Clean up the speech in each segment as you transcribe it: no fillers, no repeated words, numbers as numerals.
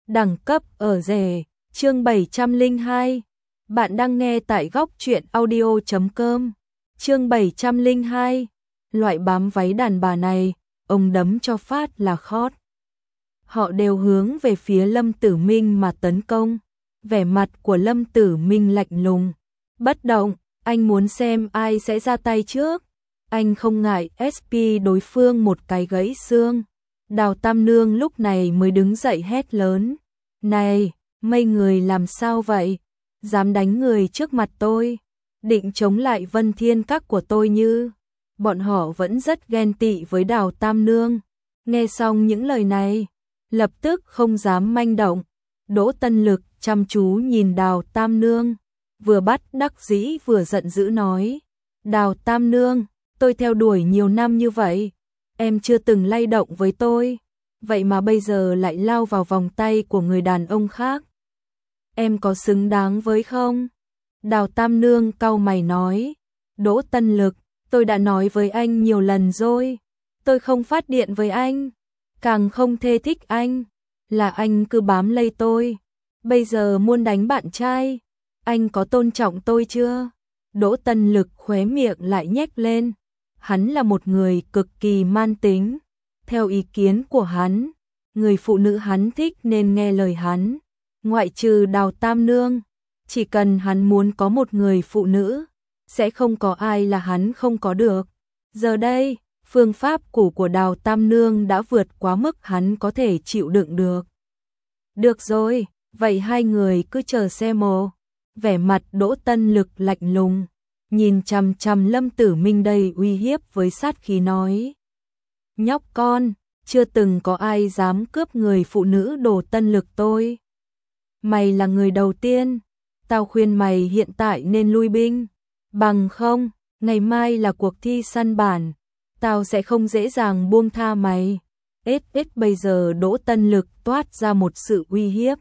đẳng cấp ở rể, chương 702. Bạn đang nghe tại góc truyện audio.com. Chương 702. Loại bám váy đàn bà này, ông đấm cho phát là khót. Họ đều hướng về phía Lâm Tử Minh mà tấn công. Vẻ mặt của Lâm Tử Minh lạnh lùng, bất động, anh muốn xem ai sẽ ra tay trước. Anh không ngại SP đối phương một cái gãy xương. Đào Tam Nương lúc này mới đứng dậy hét lớn. Này, mấy người làm sao vậy? Dám đánh người trước mặt tôi? Định chống lại Vân Thiên Các của tôi như? Bọn họ vẫn rất ghen tị với Đào Tam Nương. Nghe xong những lời này, lập tức không dám manh động. Đỗ Tân Lực chăm chú nhìn Đào Tam Nương, vừa bắt đắc dĩ vừa giận dữ nói. Đào Tam Nương, tôi theo đuổi nhiều năm như vậy, em chưa từng lay động với tôi, vậy mà bây giờ lại lao vào vòng tay của người đàn ông khác. Em có xứng đáng với không? Đào Tam Nương cau mày nói. Đỗ Tân Lực, tôi đã nói với anh nhiều lần rồi, tôi không phát điện với anh, càng không thê thích anh, là anh cứ bám lây tôi, bây giờ muốn đánh bạn trai, anh có tôn trọng tôi chưa? Đỗ Tân Lực khóe miệng lại nhếch lên, hắn là một người cực kỳ man tính, theo ý kiến của hắn, người phụ nữ hắn thích nên nghe lời hắn, ngoại trừ Đào Tam Nương, chỉ cần hắn muốn có một người phụ nữ, sẽ không có ai là hắn không có được. Giờ đây, phương pháp của Đào Tam Nương đã vượt quá mức hắn có thể chịu đựng được. Được rồi, vậy hai người cứ chờ xem mồ. Vẻ mặt Đỗ Tân Lực lạnh lùng, nhìn chằm chằm Lâm Tử Minh đầy uy hiếp với sát khí nói. Nhóc con, chưa từng có ai dám cướp người phụ nữ Đỗ Tân Lực tôi. Mày là người đầu tiên, tao khuyên mày hiện tại nên lui binh, bằng không, ngày mai là cuộc thi săn bản, tao sẽ không dễ dàng buông tha mày. Bây giờ Đỗ Tân Lực toát ra một sự uy hiếp,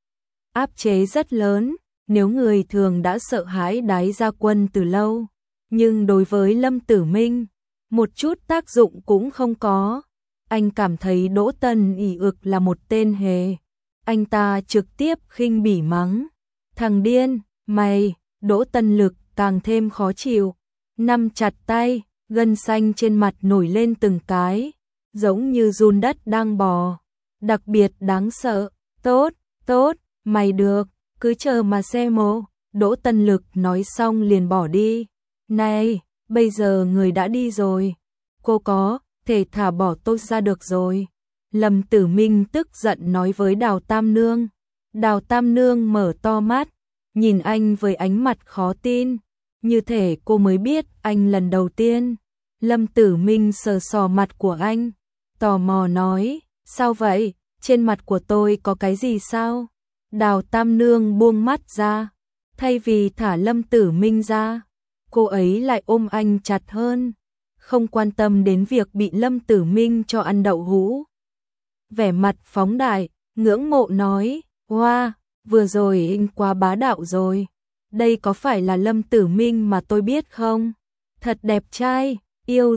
áp chế rất lớn, nếu người thường đã sợ hãi Đái Gia Quân từ lâu, nhưng đối với Lâm Tử Minh, một chút tác dụng cũng không có. Anh cảm thấy Đỗ Tân ỉ ực là một tên hề. Anh ta trực tiếp khinh bỉ mắng. Thằng điên, mày! Đỗ Tân Lực càng thêm khó chịu, nắm chặt tay, gân xanh trên mặt nổi lên từng cái, giống như giun đất đang bò, đặc biệt đáng sợ. Tốt, mày được, cứ chờ mà xem mồ. Đỗ Tân Lực nói xong liền bỏ đi. Này, bây giờ người đã đi rồi, cô có thể thả bỏ tôi ra được rồi. Lâm Tử Minh tức giận nói với Đào Tam Nương. Đào Tam Nương mở to mắt, nhìn anh với ánh mặt khó tin, như thể cô mới biết anh lần đầu tiên. Lâm Tử Minh sờ sò mặt của anh, tò mò nói, sao vậy, trên mặt của tôi có cái gì sao? Đào Tam Nương buông mắt ra, thay vì thả Lâm Tử Minh ra, cô ấy lại ôm anh chặt hơn, không quan tâm đến việc bị Lâm Tử Minh cho ăn đậu hũ. Vẻ mặt phóng đại, ngưỡng mộ nói, wow, vừa rồi anh quá bá đạo rồi, đây có phải là Lâm Tử Minh mà tôi biết không? Thật đẹp trai, yêu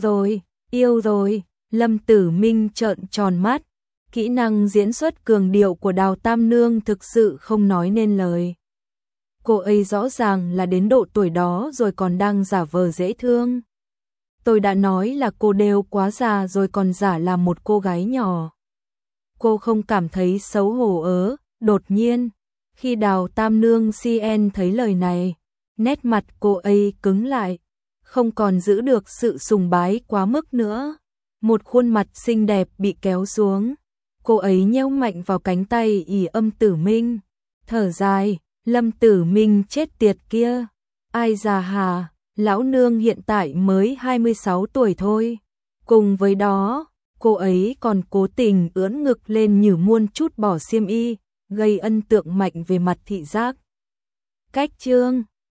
rồi. Lâm Tử Minh trợn tròn mắt, kỹ năng diễn xuất cường điệu của Đào Tam Nương thực sự không nói nên lời. Cô ấy rõ ràng là đến độ tuổi đó rồi còn đang giả vờ dễ thương. Tôi đã nói là cô đều quá già rồi còn giả là một cô gái nhỏ. Cô không cảm thấy xấu hổ ớ? Đột nhiên, khi Đào Tam Nương CN thấy lời này, nét mặt cô ấy cứng lại, không còn giữ được sự sùng bái quá mức nữa. Một khuôn mặt xinh đẹp bị kéo xuống, cô ấy nheo mạnh vào cánh tay ỉ Lâm Tử Minh, thở dài, Lâm Tử Minh chết tiệt kia, ai già hà, lão nương hiện tại mới 26 tuổi thôi. Cùng với đó, cô ấy còn cố tình ưỡn ngực lên như muôn chút bỏ xiêm y, gây ấn tượng mạnh về mặt thị giác. Cách chương